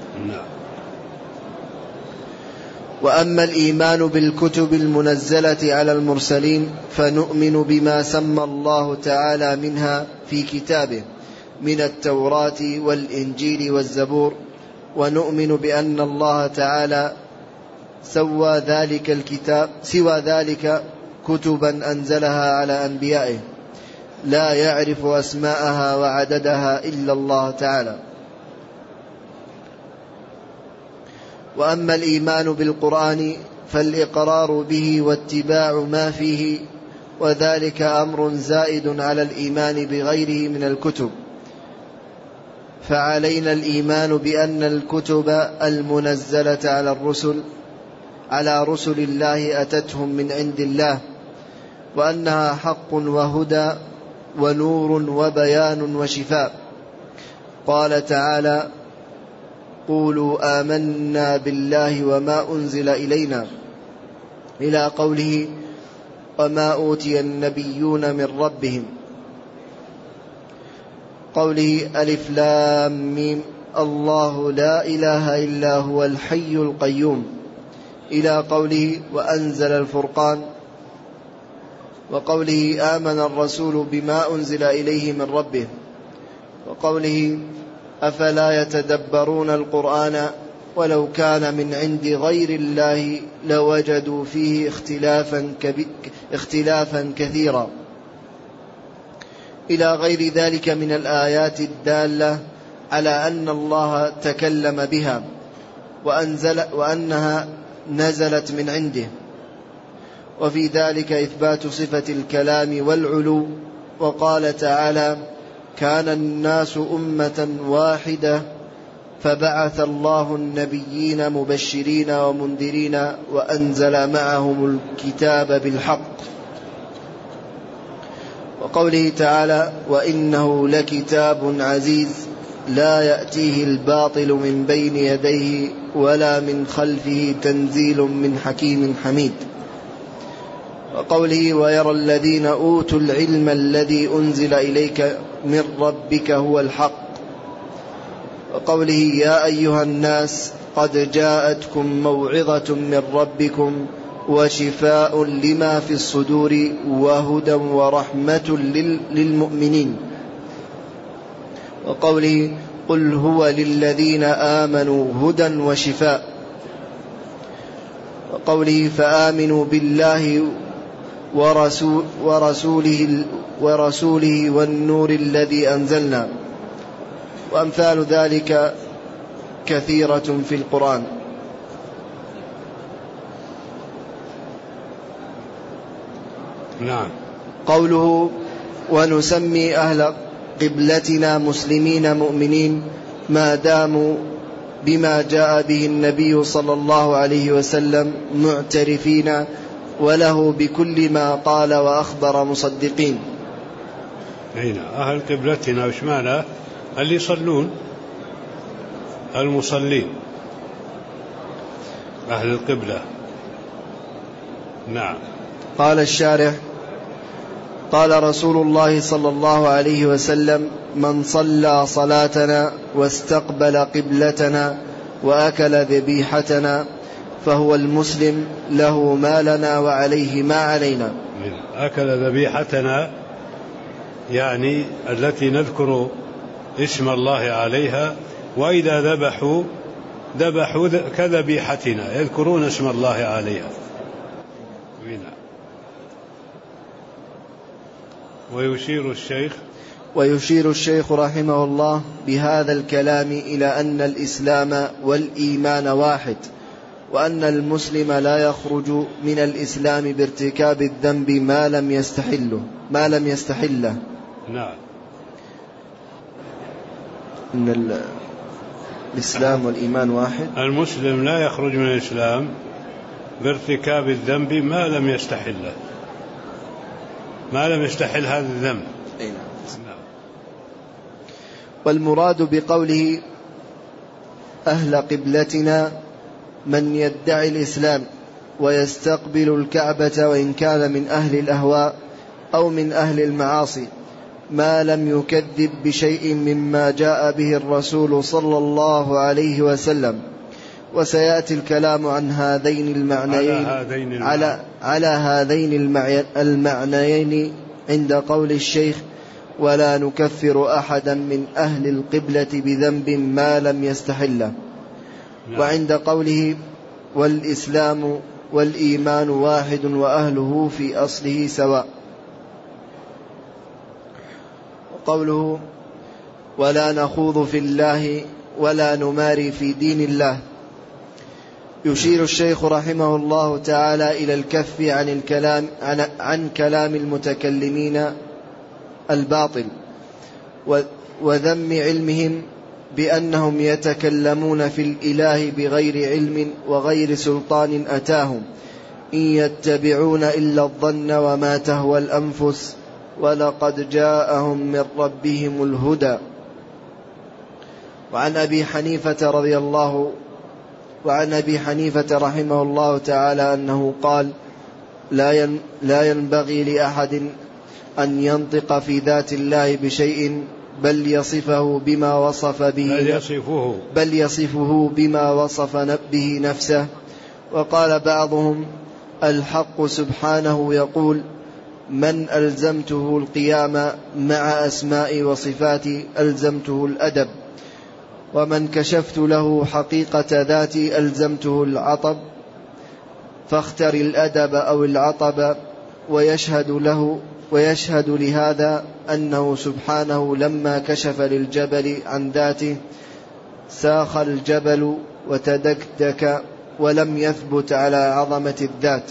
B: وأما الإيمان بالكتب المنزلة على المرسلين فنؤمن بما سمى الله تعالى منها في كتابه من التوراة والإنجيل والزبور، ونؤمن بأن الله تعالى سوى ذلك الكتاب سوى ذلك كتبا أنزلها على أنبيائه لا يعرف أسماءها وعددها إلا الله تعالى. وأما الإيمان بالقرآن فالإقرار به واتباع ما فيه، وذلك أمر زائد على الإيمان بغيره من الكتب. فعلينا الإيمان بأن الكتب المنزلة على الرسل على رسل الله أتتهم من عند الله، وأنها حق وهدى ونور وبيان وشفاء. قال تعالى: قولوا آمنا بالله وما أنزل إلينا، إلى قوله: وما أوتي النبيون من ربهم. قوله: ألف لام ميم الله لا إله إلا هو الحي القيوم، إلى قوله: وأنزل الفرقان. وقوله: آمن الرسول بما أنزل إليه من ربه. وقوله: أفلا يتدبرون القرآن ولو كان من عند غير الله لوجدوا فيه اختلافا, اختلافا كثيرا، إلى غير ذلك من الآيات الدالة على أن الله تكلم بها وأنزل وأنها نزلت من عنده. وفي ذلك إثبات صفة الكلام والعلو. وقال تعالى: كان الناس أمة واحدة فبعث الله النبيين مبشرين ومنذرين وأنزل معهم الكتاب بالحق. وقوله تعالى: وإنه لكتاب عزيز لا يأتيه الباطل من بين يديه ولا من خلفه تنزيل من حكيم حميد. وقوله: ويرى الذين أوتوا العلم الذي أنزل إليك من ربك هو الحق. وقوله: يا أيها الناس قد جاءتكم موعظة من ربكم وشفاء لما في الصدور وهدى ورحمة للمؤمنين. وقوله: قل هو للذين آمنوا هدى وشفاء. وقوله: فآمنوا بالله ورسول ورسوله, ورسوله والنور الذي أنزلنا. وأمثال ذلك كثيرة في القرآن.
A: نعم.
B: قوله: ونسمي أهل قبلتنا مسلمين مؤمنين ما داموا بما جاء به النبي صلى الله عليه وسلم معترفين وله بكل ما قال وأخبر مصدقين.
A: هنا أهل قبلتنا وش معنى؟ اللي يصلون، المصلين، أهل القبلة. نعم.
B: قال الشارح: قال رسول الله صلى الله عليه وسلم: من صلى صلاتنا واستقبل قبلتنا وأكل ذبيحتنا فهو المسلم له ما لنا وعليه ما علينا.
A: أكل ذبيحتنا يعني التي نذكر اسم الله عليها، وإذا ذبحوا ذبحوا كذبيحتنا يذكرون اسم الله عليها. ويشير الشيخ
B: ويشير الشيخ رحمه الله بهذا الكلام إلى أن الإسلام والإيمان واحد، وأن المسلم لا يخرج من الإسلام بارتكاب الذنب ما لم يستحله ما لم يستحله.
A: نعم.
B: أن الإسلام والإيمان واحد.
A: المسلم لا يخرج من الإسلام بارتكاب الذنب ما لم يستحله، ما لم يستحل هذا الذنب.
B: نعم. والمراد بقوله أهل قبلتنا من يدعي الإسلام ويستقبل الكعبة وإن كان من أهل الأهواء أو من أهل المعاصي ما لم يكذب بشيء مما جاء به الرسول صلى الله عليه وسلم. وسيأتي الكلام عن هذين المعنيين
A: على هذين,
B: على على هذين المعنيين عند قول الشيخ: ولا نكفر أحدا من أهل القبلة بذنب ما لم يستحله. نعم. وعند قوله: والإسلام والإيمان واحد وأهله في أصله سواء. وقوله: ولا نخوض في الله ولا نماري في دين الله. يشير الشيخ رحمه الله تعالى إلى الكف عن الكلام عن, عن كلام المتكلمين الباطل وذم علمهم بأنهم يتكلمون في الإله بغير علم وغير سلطان أتاهم، إن يتبعون إلا الظن وما تهوى الأنفس ولقد جاءهم من ربهم الهدى. وعن أبي حنيفة رضي الله وعن أبي حنيفة رحمه الله تعالى أنه قال: لا ينبغي لأحد أن ينطق في ذات الله بشيء بل يصفه بما وصف به
A: بل يصفه,
B: بل يصفه بما وصف به نفسه. وقال بعضهم: الحق سبحانه يقول: من ألزمته القيام مع أسماء وصفاتي ألزمته الأدب، ومن كشفت له حقيقة ذاتي ألزمته العطب، فاختر الأدب أو العطب. ويشهد له ويشهد لهذا أنه سبحانه لما كشف للجبل عن ذاته ساخ الجبل وتدكدك ولم يثبت على عظمة الذات.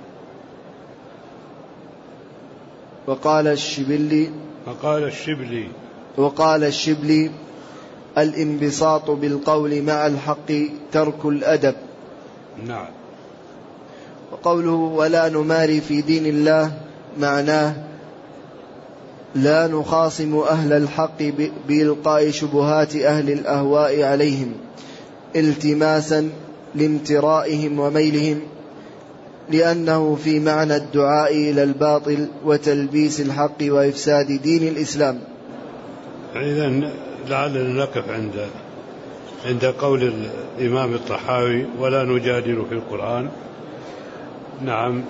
B: وقال الشبلي
A: وقال الشبلي
B: وقال الشبلي الانبساط بالقول مع الحق ترك الأدب.
A: نعم.
B: وقوله ولا نماري في دين الله معناه لا نخاصم أهل الحق بإلقاء شبهات أهل الأهواء عليهم التماسا لامترائهم وميلهم، لأنه في معنى الدعاء إلى الباطل وتلبيس الحق وإفساد دين الإسلام.
A: إذن لعلنا نقف عند عند قول الإمام الطحاوي ولا نجادل في القرآن. نعم،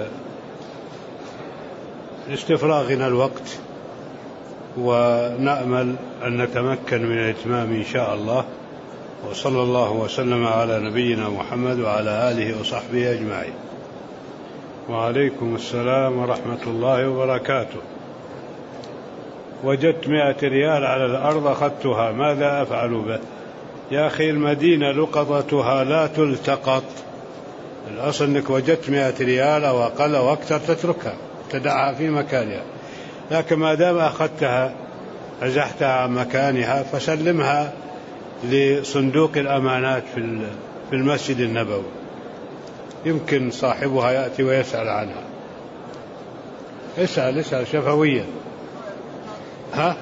A: لاستفراغنا الوقت، ونأمل أن نتمكن من الإتمام إن شاء الله. وصلى الله وسلم على نبينا محمد وعلى آله وصحبه أجمعين. وعليكم السلام ورحمة الله وبركاته. وجدت مائة ريال على الأرض أخذتها، ماذا أفعل به؟ يا أخي المدينة لقطتها لا تلتقط. الأصل أنك وجدت مائة ريال أو أقل أو أكثر تتركها، تدعها في مكانها، لكن ما دام أخذتها أزحتها عن مكانها فسلمها لصندوق الأمانات في المسجد النبوي، يمكن صاحبها يأتي ويسأل عنها. اسأل اسأل شفويا. ها؟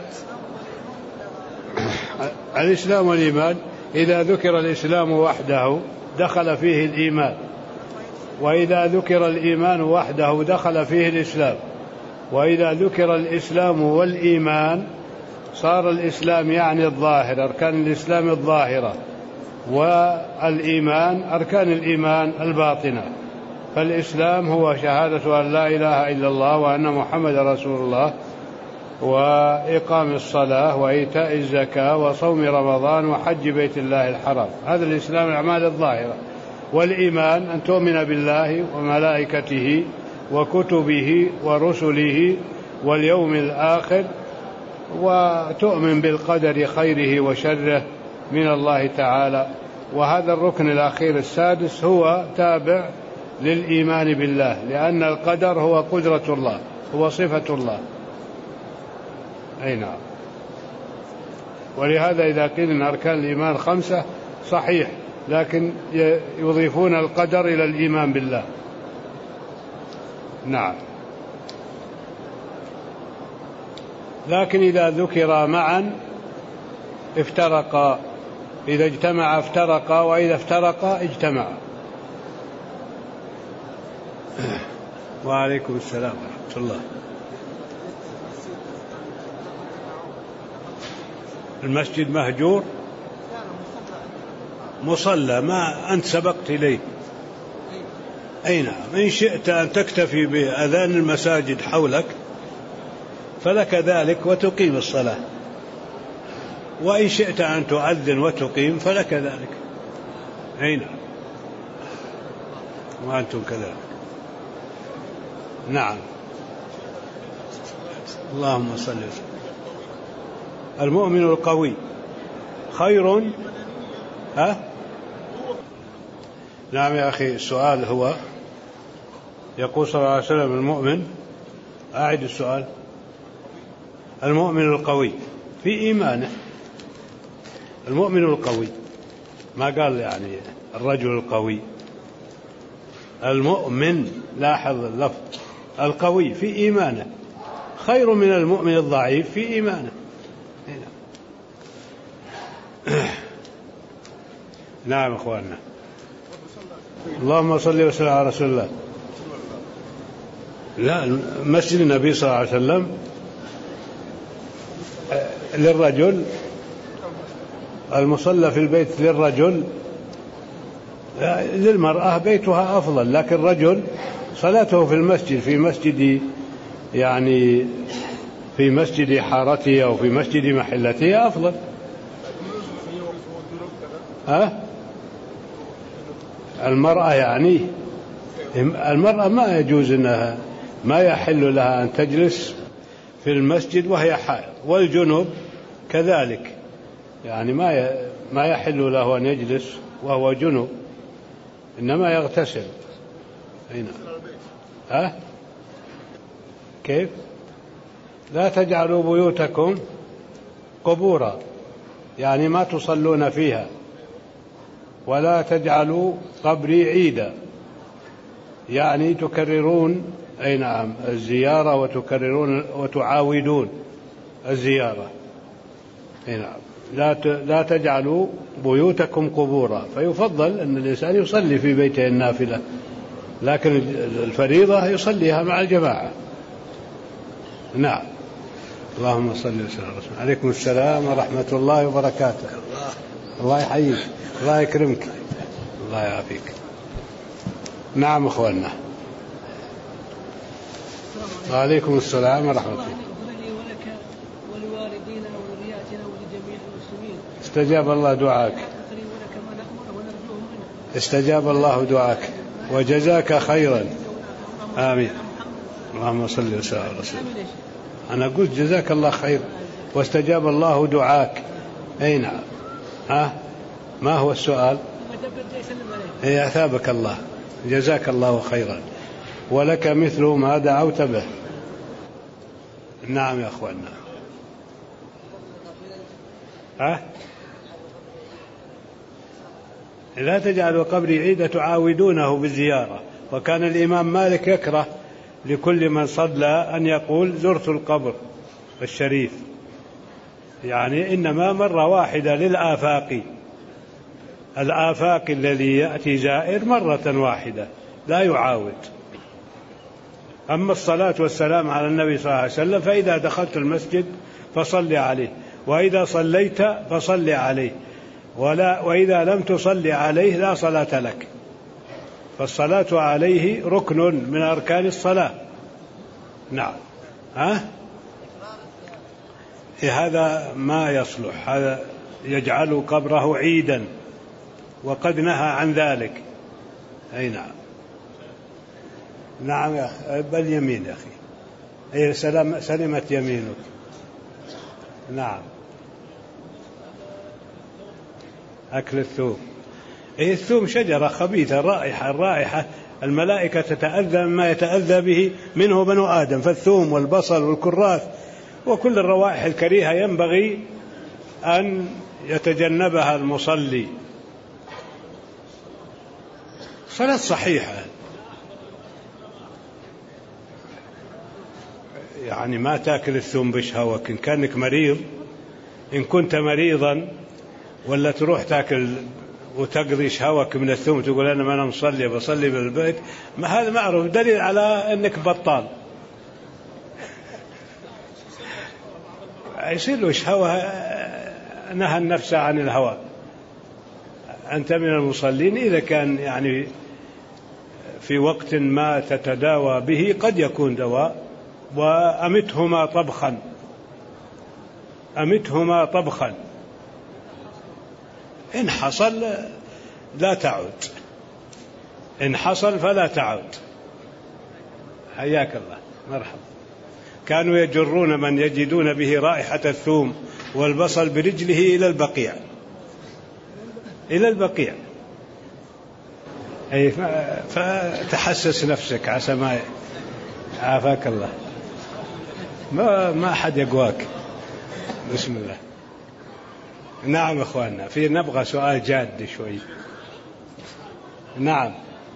A: الإسلام والإيمان، إذا ذكر الإسلام وحده دخل فيه الإيمان، وإذا ذكر الإيمان وحده دخل فيه الإسلام، وإذا ذكر الإسلام والإيمان صار الإسلام يعني الظاهر، أركان الإسلام الظاهرة، والإيمان أركان الإيمان الباطنة. فالإسلام هو شهادة أن لا إله إلا الله وأن محمد رسول الله، وإقام الصلاة وإيتاء الزكاة وصوم رمضان وحج بيت الله الحرام، هذا الإسلام الأعمال الظاهرة. والإيمان أن تؤمن بالله وملائكته وكتبه ورسله واليوم الآخر، وتؤمن بالقدر خيره وشره من الله تعالى. وهذا الركن الأخير السادس هو تابع للإيمان بالله، لأن القدر هو قدرة الله، هو صفة الله. أي نعم. ولهذا إذا قيل إن أركان الإيمان خمسة صحيح، لكن يضيفون القدر إلى الإيمان بالله. نعم. لكن إذا ذكر معا افترقا، إذا اجتمع افترقا، وإذا افترقا اجتمعا. وعليكم السلام ورحمة الله. المسجد مهجور، مصلى ما أنت سبقت إليه. أي نعم. إن شئت أن تكتفي بأذان المساجد حولك فلك ذلك وتقيم الصلاة، وإن شئت أن تؤذن وتقيم فلك ذلك. أي نعم. وأنتم كذلك. نعم. اللهم صل وسلم. المؤمن القوي خير. ها؟ نعم يا أخي. السؤال هو يقول صلى الله عليه وسلم المؤمن، أعد السؤال. المؤمن القوي في إيمانه، المؤمن القوي، ما قال يعني الرجل القوي، المؤمن، لاحظ اللفظ، القوي في إيمانه خير من المؤمن الضعيف في إيمانه. نعم أخواننا. اللهم صل وسلم على رسول الله. لا، مسجد النبي صلى الله عليه وسلم للرجل، المصلى في البيت للرجل، للمرأة بيتها أفضل، لكن الرجل صلاته في المسجد، في مسجد يعني في مسجد حارته أو في مسجد محلته أفضل. ها؟ المرأة يعني المرأة ما يجوز أنها، ما يحل لها أن تجلس في المسجد وهي حائض، والجنوب كذلك، يعني ما ما يحل له أن يجلس وهو جنوب. إنما يغتسل. أين ها كيف؟ لا تجعلوا بيوتكم قبورا، يعني ما تصلون فيها، ولا تجعلوا قبري عيدا، يعني تكررون أي نعم الزيارة وتكررون وتعاودون الزيارة. أي نعم لا لا تجعلوا بيوتكم قبورا. فيفضل أن الإنسان يصلي في بيته النافلة، لكن الفريضة يصليها مع الجماعة. نعم. اللهم صل وسلم على رسول. عليكم السلام ورحمة الله وبركاته. الله يحييك، الله يكرمك، الله يعافيك. نعم أخواننا. وعليكم السلام ورحمة الله.
C: ولك ولوالدينا وذرياتنا ولجميع المسلمين.
A: استجاب الله دعاك. استجاب الله دعاك وجزاك خيرا. آمين. اللهم صل وسلم على رسول. أنا قلت جزاك الله خير واستجاب الله دعاك. أي نعم. ها ما هو السؤال؟ إيه أثابك الله، جزاك الله خيرا ولك مثل ما دعوت به. نعم يا أخوانا. ها لا تجعلوا قبري عيدا تعاودونه بالزيارة. وكان الإمام مالك يكره لكل من صلى أن يقول زرت القبر الشريف، يعني إنما مرة واحدة للآفاق، الآفاق الذي يأتي زائر مرة واحدة لا يعاود. أما الصلاة والسلام على النبي صلى الله عليه وسلم فإذا دخلت المسجد فصل عليه، وإذا صليت فصل عليه، ولا وإذا لم تصل عليه لا صلاة لك. فالصلاة عليه ركن من أركان الصلاة. نعم. ها هذا ما يصلح، هذا يجعل قبره عيدا وقد نهى عن ذلك. أي نعم. نعم يا أخي بل يمين يا أخي. أي سلم سلمت يمينك. نعم. أكل الثوم. أي الثوم شجرة خبيثة رائحة الرائحة الملائكة تتأذى مما يتأذى به منه بنو آدم. فالثوم والبصل والكراث وكل الروائح الكريهة ينبغي أن يتجنبها المصلي. صلاة صحيحة، يعني ما تأكل الثوم بشهوة. إن كانك مريض، إن كنت مريضا ولا تروح تأكل وتقضي شهوك من الثوم تقول أنا ما أنا مصلي بصلي بالبيت، ما هذا معروف دليل على أنك بطال. يصير له شهوة، نهى النفس عن الهوى. أنت من المصلين إذا كان يعني في وقت ما تتداوى به قد يكون دواء، وأمتهما طبخا، أمتهما طبخا، إن حصل لا تعود، إن حصل فلا تعود. حياك الله، مرحبا. كانوا يجرون من يجدون به رائحة الثوم والبصل برجله إلى البقيع، إلى البقيع. أي فتحسس نفسك عسى ما عافاك الله، ما ما أحد يقواك. بسم الله. نعم أخواننا، في نبغى سؤال جاد شوي. نعم.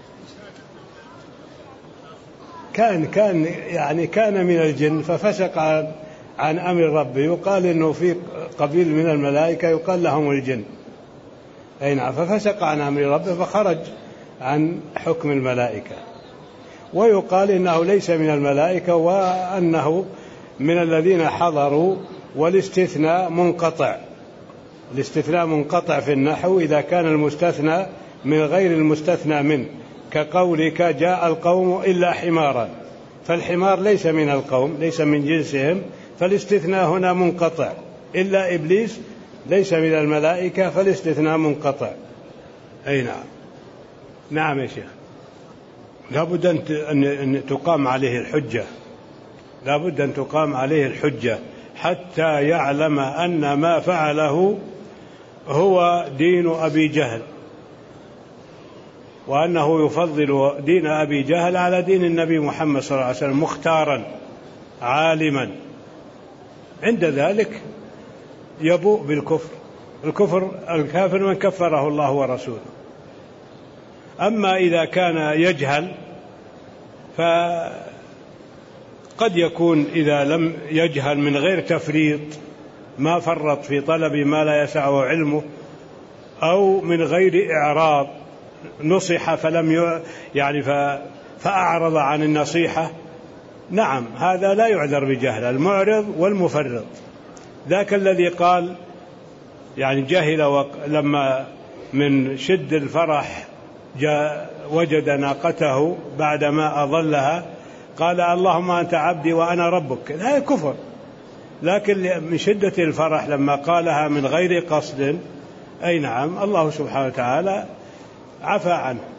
A: كان كان يعني كان من الجن ففسق عن, عن أمر ربه. يقال إنه في قبيل من الملائكة يقال لهم الجن. أي نعم. ففسق عن أمر ربه فخرج عن حكم الملائكة. ويقال إنه ليس من الملائكة وأنه من الذين حضروا، والاستثناء منقطع. الاستثناء منقطع في النحو إذا كان المستثنى من غير المستثنى منه، كقولك جاء القوم إلا حمارا، فالحمار ليس من القوم، ليس من جنسهم، فالاستثناء هنا منقطع. إلا إبليس ليس من الملائكة فالاستثناء منقطع. أي نعم. نعم يا شيخ. لابد أن تقام عليه الحجة، لابد أن تقام عليه الحجة حتى يعلم أن ما فعله هو دين أبي جهل. وأنه يفضل دين أبي جهل على دين النبي محمد صلى الله عليه وسلم مختارا عالما، عند ذلك يبوء بالكفر. الكفر الكافر من كفره الله ورسوله. أما إذا كان يجهل فقد يكون إذا لم يجهل من غير تفريط، ما فرط في طلب ما لا يسعه علمه، أو من غير إعراض، نصح فلم يعني فأعرض عن النصيحة، نعم هذا لا يعذر بجهل. المعرض والمفرط، ذاك الذي قال يعني جهل لما من شد الفرح جاء وجد ناقته بعدما أضلها قال اللهم أنت عبدي وأنا ربك، هذا كفر. لكن من شدة الفرح لما قالها من غير قصد، أي نعم الله سبحانه وتعالى عفى عنه.